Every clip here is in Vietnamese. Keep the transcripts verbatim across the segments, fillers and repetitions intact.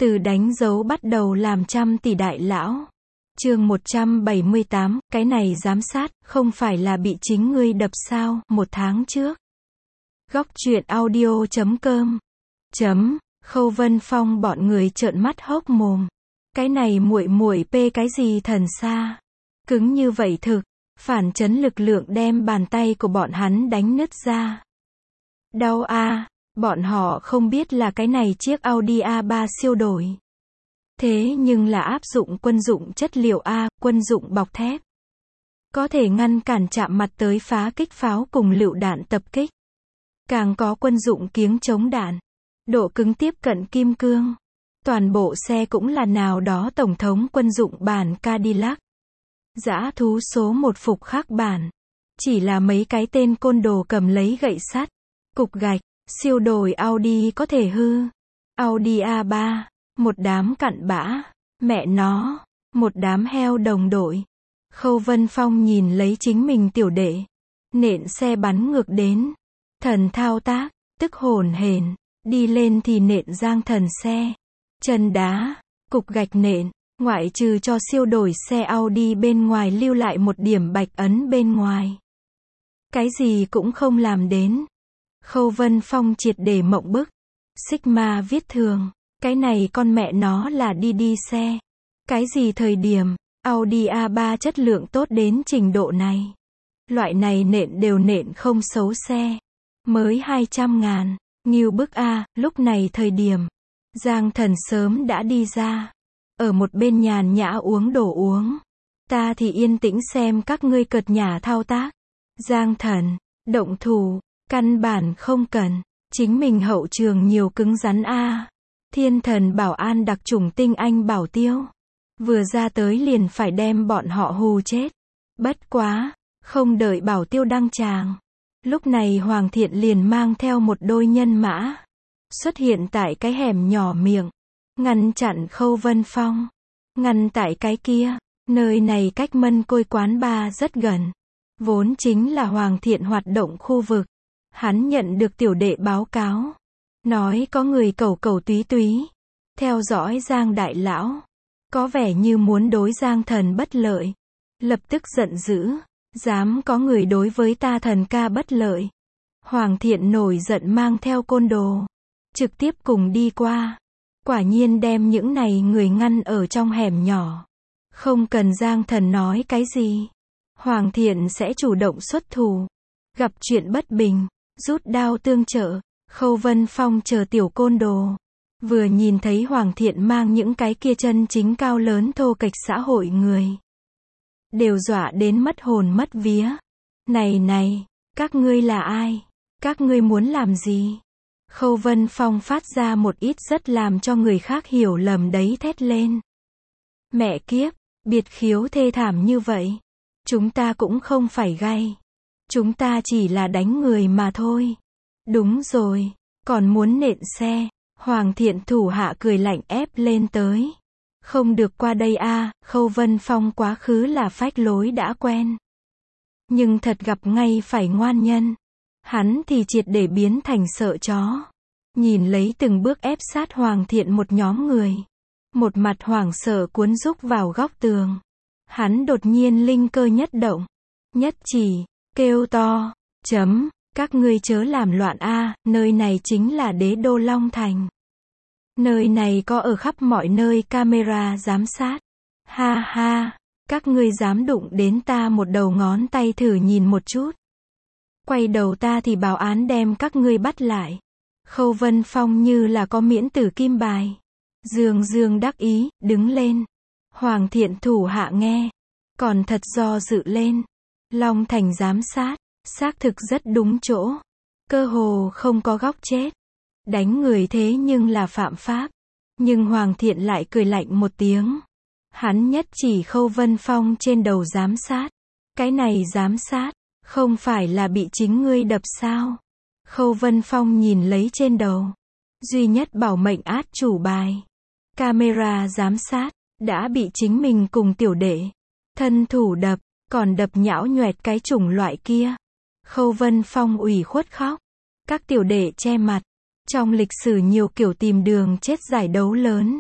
Từ đánh dấu bắt đầu làm trăm tỷ đại lão. Chương một trăm bảy mươi tám, cái này giám sát, không phải là bị chính ngươi đập sao, một tháng trước. Góc truyện audio chấm com. Chấm, Khâu Vân Phong bọn người trợn mắt hốc mồm. Cái này muội muội pê cái gì thần xa. Cứng như vậy thực, phản chấn lực lượng đem bàn tay của bọn hắn đánh nứt ra. Đau a, bọn họ không biết là cái này chiếc Audi a ba siêu đổi. Thế nhưng là áp dụng quân dụng chất liệu A, quân dụng bọc thép. Có thể ngăn cản chạm mặt tới phá kích pháo cùng lựu đạn tập kích. Càng có quân dụng kiếng chống đạn. Độ cứng tiếp cận kim cương. Toàn bộ xe cũng là nào đó tổng thống quân dụng bản Cadillac. Dã thú số một phục khắc bản. Chỉ là mấy cái tên côn đồ cầm lấy gậy sắt, cục gạch, siêu đổi Audi có thể hư. Audi a ba. Một đám cặn bã, mẹ nó, một đám heo đồng đội. Khâu Vân Phong nhìn lấy chính mình tiểu đệ, nện xe bắn ngược đến. Thần thao tác, tức hồn hển, đi lên thì nện Giang Thần xe. Chân đá, cục gạch nện, ngoại trừ cho siêu đổi xe Audi bên ngoài lưu lại một điểm bạch ấn bên ngoài. Cái gì cũng không làm đến. Khâu Vân Phong triệt để mộng bức. Sigma viết thường. Cái này con mẹ nó là đi đi xe. Cái gì thời điểm, Audi a ba chất lượng tốt đến trình độ này. Loại này nện đều nện không xấu xe. Mới hai trăm ngàn, nghiêu bức a, lúc này thời điểm. Giang Thần sớm đã đi ra. Ở một bên nhàn nhã uống đồ uống. Ta thì yên tĩnh xem các ngươi cợt nhả thao tác. Giang Thần, động thủ, căn bản không cần. Chính mình hậu trường nhiều cứng rắn a. Thiên thần bảo an đặc chủng tinh anh bảo tiêu. Vừa ra tới liền phải đem bọn họ hù chết. Bất quá, không đợi bảo tiêu đăng tràng. Lúc này Hoàng Thiện liền mang theo một đôi nhân mã. Xuất hiện tại cái hẻm nhỏ miệng. Ngăn chặn Khâu Vân Phong. Ngăn tại cái kia, nơi này cách Mân Côi quán bar rất gần. Vốn chính là Hoàng Thiện hoạt động khu vực. Hắn nhận được tiểu đệ báo cáo. Nói có người cẩu cẩu túy túy. Theo dõi Giang Đại Lão. Có vẻ như muốn đối Giang Thần bất lợi. Lập tức giận dữ. Dám có người đối với ta thần ca bất lợi. Hoàng Thiện nổi giận mang theo côn đồ. Trực tiếp cùng đi qua. Quả nhiên đem những này người ngăn ở trong hẻm nhỏ. Không cần Giang Thần nói cái gì. Hoàng Thiện sẽ chủ động xuất thủ. Gặp chuyện bất bình. Rút đao tương trợ. Khâu Vân Phong chờ tiểu côn đồ. Vừa nhìn thấy Hoàng Thiện mang những cái kia chân chính cao lớn thô kệch xã hội người. Đều dọa đến mất hồn mất vía. Này này, các ngươi là ai? Các ngươi muốn làm gì? Khâu Vân Phong phát ra một ít rất làm cho người khác hiểu lầm đấy thét lên. Mẹ kiếp, biệt khiếu thê thảm như vậy. Chúng ta cũng không phải gay. Chúng ta chỉ là đánh người mà thôi. Đúng rồi, còn muốn nện xe. Hoàng Thiện thủ hạ cười lạnh ép lên tới. Không được qua đây a, Khâu Vân Phong quá khứ là phách lối đã quen. Nhưng thật gặp ngay phải ngoan nhân. Hắn thì triệt để biến thành sợ chó. Nhìn lấy từng bước ép sát Hoàng Thiện một nhóm người. Một mặt hoảng sợ cuốn rúc vào góc tường. Hắn đột nhiên linh cơ nhất động. Nhất chỉ, kêu to, chấm. Các ngươi chớ làm loạn a, nơi này chính là đế đô Long Thành. Nơi này có ở khắp mọi nơi camera giám sát. Ha ha, các ngươi dám đụng đến ta một đầu ngón tay thử nhìn một chút. Quay đầu ta thì báo án đem các ngươi bắt lại. Khâu Vân Phong như là có miễn tử kim bài. Dương dương đắc ý, đứng lên. Hoàng Thiện thủ hạ nghe. Còn thật do dự lên. Long Thành giám sát. Xác thực rất đúng chỗ. Cơ hồ không có góc chết. Đánh người thế nhưng là phạm pháp. Nhưng Hoàng Thiện lại cười lạnh một tiếng. Hắn nhất chỉ Khâu Vân Phong trên đầu giám sát. Cái này giám sát, không phải là bị chính ngươi đập sao? Khâu Vân Phong nhìn lấy trên đầu. Duy nhất bảo mệnh át chủ bài. Camera giám sát, đã bị chính mình cùng tiểu đệ. Thân thủ đập, còn đập nhão nhoẹt cái chủng loại kia. Khâu Vân Phong ủy khuất khóc. Các tiểu đệ che mặt. Trong lịch sử nhiều kiểu tìm đường chết giải đấu lớn.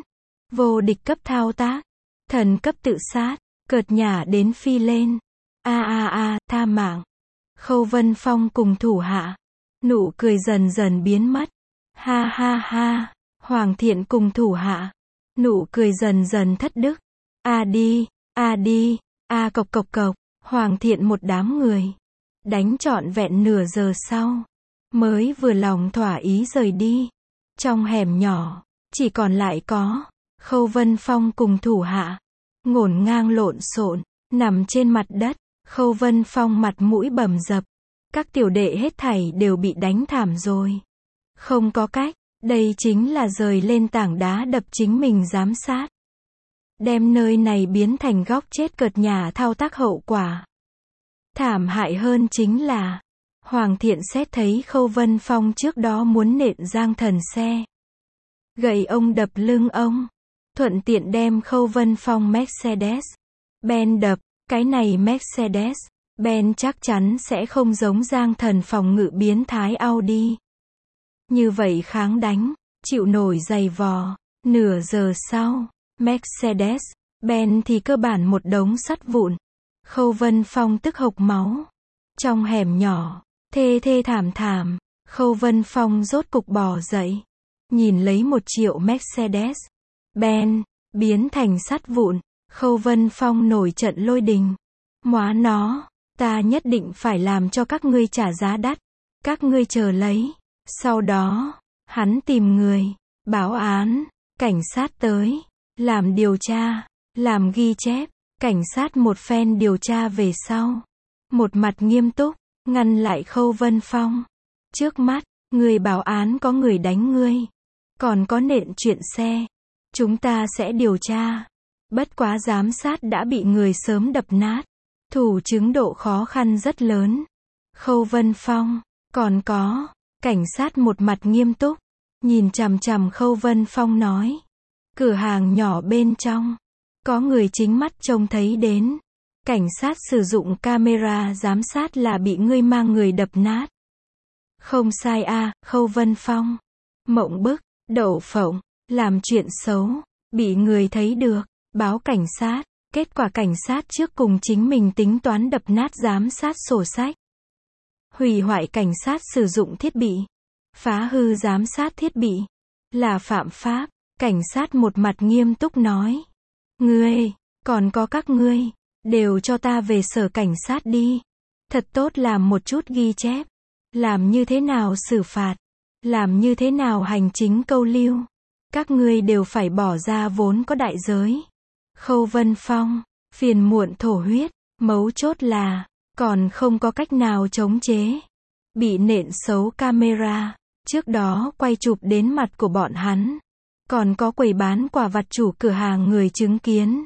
Vô địch cấp thao tác. Thần cấp tự sát. Cợt nhả đến phi lên. A a a, tha mạng. Khâu Vân Phong cùng thủ hạ. Nụ cười dần dần biến mất. Ha ha ha. Hoàng thiện cùng thủ hạ. Nụ cười dần dần thất đức. A đi, a đi, a cộc cộc cộc. Hoàng thiện một đám người. Đánh trọn vẹn nửa giờ sau. Mới vừa lòng thỏa ý rời đi. Trong hẻm nhỏ. Chỉ còn lại có. Khâu Vân Phong cùng thủ hạ. Ngổn ngang lộn xộn. Nằm trên mặt đất. Khâu Vân Phong mặt mũi bầm dập. Các tiểu đệ hết thảy đều bị đánh thảm rồi. Không có cách. Đây chính là rời lên tảng đá đập chính mình giám sát. Đem nơi này biến thành góc chết cợt nhả thao tác hậu quả. Thảm hại hơn chính là. Hoàng thiện xét thấy Khâu Vân Phong trước đó muốn nện Giang Thần xe. Gậy ông đập lưng ông. Thuận tiện đem Khâu Vân Phong Mercedes Benz đập. Cái này Mercedes Benz chắc chắn sẽ không giống Giang Thần phòng ngự biến thái Audi. Như vậy kháng đánh, chịu nổi giày vò. Nửa giờ sau, Mercedes Benz thì cơ bản một đống sắt vụn. Khâu Vân Phong tức hộc máu. Trong hẻm nhỏ, thê thê thảm thảm, Khâu Vân Phong rốt cục bò dậy. Nhìn lấy một triệu Mercedes Benz biến thành sắt vụn. Khâu Vân Phong nổi trận lôi đình. Móa nó, ta nhất định phải làm cho các ngươi trả giá đắt. Các ngươi chờ lấy. Sau đó, hắn tìm người, báo án, cảnh sát tới, làm điều tra, làm ghi chép. Cảnh sát một phen điều tra về sau. Một mặt nghiêm túc, ngăn lại Khâu Vân Phong. Trước mắt, người báo án có người đánh ngươi. Còn có nện chuyện xe. Chúng ta sẽ điều tra. Bất quá giám sát đã bị người sớm đập nát. Thủ chứng độ khó khăn rất lớn. Khâu Vân Phong, còn có, cảnh sát một mặt nghiêm túc, nhìn chằm chằm Khâu Vân Phong nói. Cửa hàng nhỏ bên trong, có người chính mắt trông thấy đến. Cảnh sát sử dụng camera giám sát là bị ngươi mang người đập nát. Không sai a, à, Khâu Vân Phong. Mộng bức, đậu phộng, làm chuyện xấu, bị người thấy được. Báo cảnh sát, kết quả cảnh sát trước cùng chính mình tính toán đập nát giám sát sổ sách. Hủy hoại cảnh sát sử dụng thiết bị. Phá hư giám sát thiết bị. Là phạm pháp. Cảnh sát một mặt nghiêm túc nói. Ngươi, còn có các ngươi, đều cho ta về sở cảnh sát đi. Thật tốt làm một chút ghi chép. Làm như thế nào xử phạt. Làm như thế nào hành chính câu lưu. Các ngươi đều phải bỏ ra vốn có đại giới. Khâu Vân Phong, phiền muộn thổ huyết, mấu chốt là, còn không có cách nào chống chế. Bị nện xấu camera, trước đó quay chụp đến mặt của bọn hắn. Còn có quầy bán quả vặt chủ cửa hàng người chứng kiến.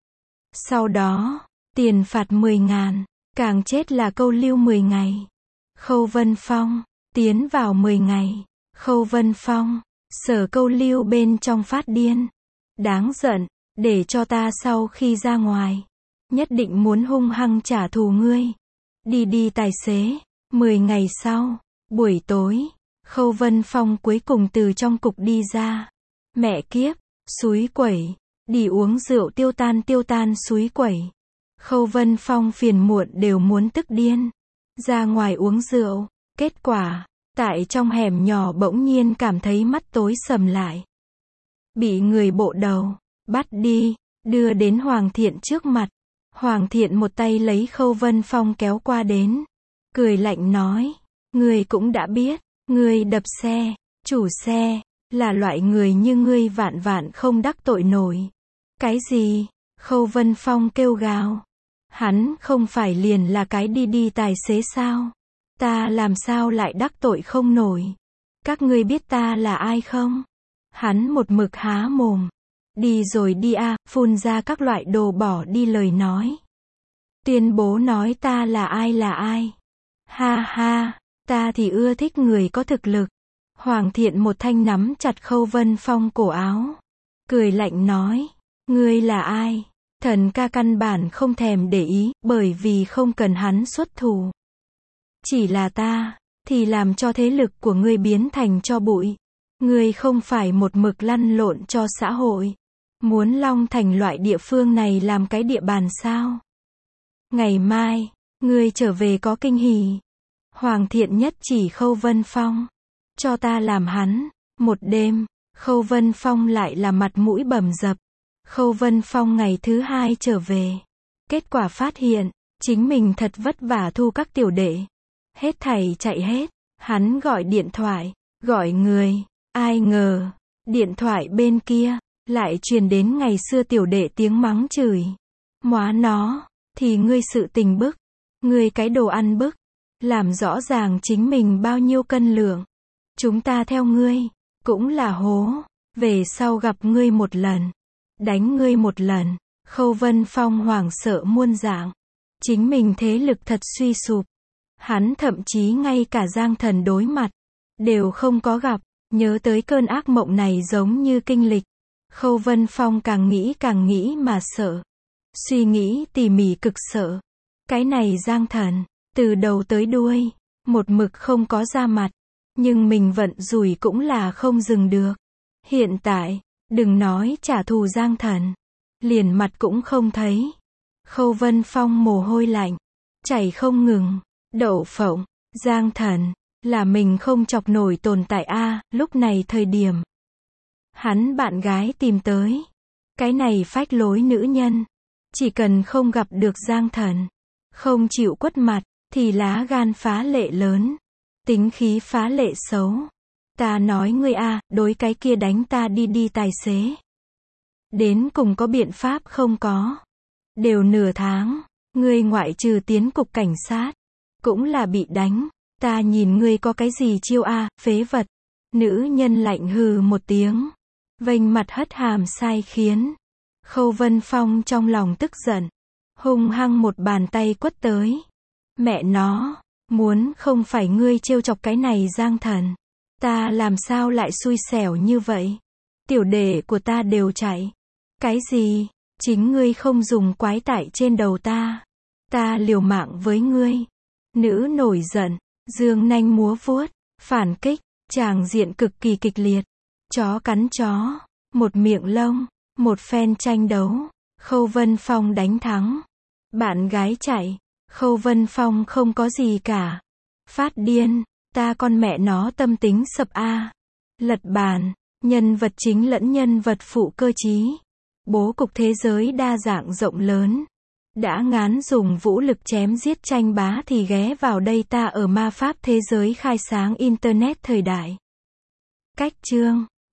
Sau đó, tiền phạt mười ngàn, càng chết là câu lưu mười ngày. Khâu Vân Phong, tiến vào mười ngày. Khâu Vân Phong, sở câu lưu bên trong phát điên. Đáng giận. Để cho ta sau khi ra ngoài, nhất định muốn hung hăng trả thù ngươi. Đi đi tài xế. Mười ngày sau, buổi tối, Khâu Vân Phong cuối cùng từ trong cục đi ra. Mẹ kiếp, xúi quẩy, đi uống rượu tiêu tan tiêu tan xúi quẩy. Khâu Vân Phong phiền muộn đều muốn tức điên. Ra ngoài uống rượu, kết quả, tại trong hẻm nhỏ bỗng nhiên cảm thấy mắt tối sầm lại. Bị người bộ đầu bắt đi, đưa đến Hoàng Thiện trước mặt. Hoàng Thiện một tay lấy Khâu Vân Phong kéo qua đến. Cười lạnh nói, ngươi cũng đã biết, ngươi đập xe, chủ xe, là loại người như ngươi vạn vạn không đắc tội nổi. Cái gì? Khâu Vân Phong kêu gào. Hắn không phải liền là cái đi đi tài xế sao? Ta làm sao lại đắc tội không nổi? Các ngươi biết ta là ai không? Hắn một mực há mồm. Đi rồi đi a, à, phun ra các loại đồ bỏ đi lời nói. Tuyên bố nói ta là ai là ai. Ha ha, ta thì ưa thích người có thực lực. Hoàng Thiện một thanh nắm chặt Khâu Vân Phong cổ áo. Cười lạnh nói, ngươi là ai? Thần ca căn bản không thèm để ý, bởi vì không cần hắn xuất thủ. Chỉ là ta, thì làm cho thế lực của ngươi biến thành tro bụi. Ngươi không phải một mực lăn lộn cho xã hội. Muốn Long Thành loại địa phương này làm cái địa bàn sao? Ngày mai, ngươi trở về có kinh hỉ. Hoàng thiện nhất chỉ Khâu Vân Phong. Cho ta làm hắn. Một đêm, Khâu Vân Phong lại là mặt mũi bầm dập. Khâu Vân Phong ngày thứ hai trở về. Kết quả phát hiện, chính mình thật vất vả thu các tiểu đệ. Hết thảy chạy hết. Hắn gọi điện thoại, gọi người. Ai ngờ, điện thoại bên kia, lại truyền đến ngày xưa tiểu đệ tiếng mắng chửi. Móa nó, thì ngươi sự tình bức. Ngươi cái đồ ăn bức. Làm rõ ràng chính mình bao nhiêu cân lượng. Chúng ta theo ngươi, cũng là hố. Về sau gặp ngươi một lần, đánh ngươi một lần. Khâu Vân Phong hoảng sợ muôn dạng. Chính mình thế lực thật suy sụp. Hắn thậm chí ngay cả Giang Thần đối mặt, đều không có gặp. Nhớ tới cơn ác mộng này giống như kinh lịch. Khâu Vân Phong càng nghĩ càng nghĩ mà sợ. Suy nghĩ tỉ mỉ cực sợ. Cái này Giang Thần, từ đầu tới đuôi, một mực không có ra mặt. Nhưng mình vận rủi cũng là không dừng được. Hiện tại, đừng nói trả thù Giang Thần. Liền mặt cũng không thấy. Khâu Vân Phong mồ hôi lạnh, chảy không ngừng. Đậu phộng, Giang Thần, là mình không chọc nổi tồn tại a. Lúc này thời điểm, hắn bạn gái tìm tới. Cái này phách lối nữ nhân, chỉ cần không gặp được Giang Thần, không chịu quất mặt, thì lá gan phá lệ lớn, tính khí phá lệ xấu. Ta nói ngươi a, đối cái kia đánh ta đi đi tài xế. Đến cùng có biện pháp không có. Đều nửa tháng, ngươi ngoại trừ tiến cục cảnh sát, cũng là bị đánh. Ta nhìn ngươi có cái gì chiêu a, phế vật. Nữ nhân lạnh hừ một tiếng, vênh mặt hất hàm sai khiến. Khâu Vân Phong trong lòng tức giận, hung hăng một bàn tay quất tới. Mẹ nó, muốn không phải ngươi trêu chọc cái này Giang Thần, ta làm sao lại xui xẻo như vậy. Tiểu đệ của ta đều chạy. Cái gì? Chính ngươi không dùng quái tại trên đầu ta. Ta liều mạng với ngươi. Nữ nổi giận, dương nanh múa vuốt, phản kích, tràng diện cực kỳ kịch liệt. Chó cắn chó, một miệng lông, một phen tranh đấu. Khâu Vân Phong đánh thắng. Bạn gái chạy, Khâu Vân Phong không có gì cả. Phát điên, ta con mẹ nó tâm tính sập a. Lật bàn, nhân vật chính lẫn nhân vật phụ cơ trí. Bố cục thế giới đa dạng rộng lớn. Đã ngán dùng vũ lực chém giết tranh bá thì ghé vào đây ta ở ma pháp thế giới khai sáng Internet thời đại. Cách chương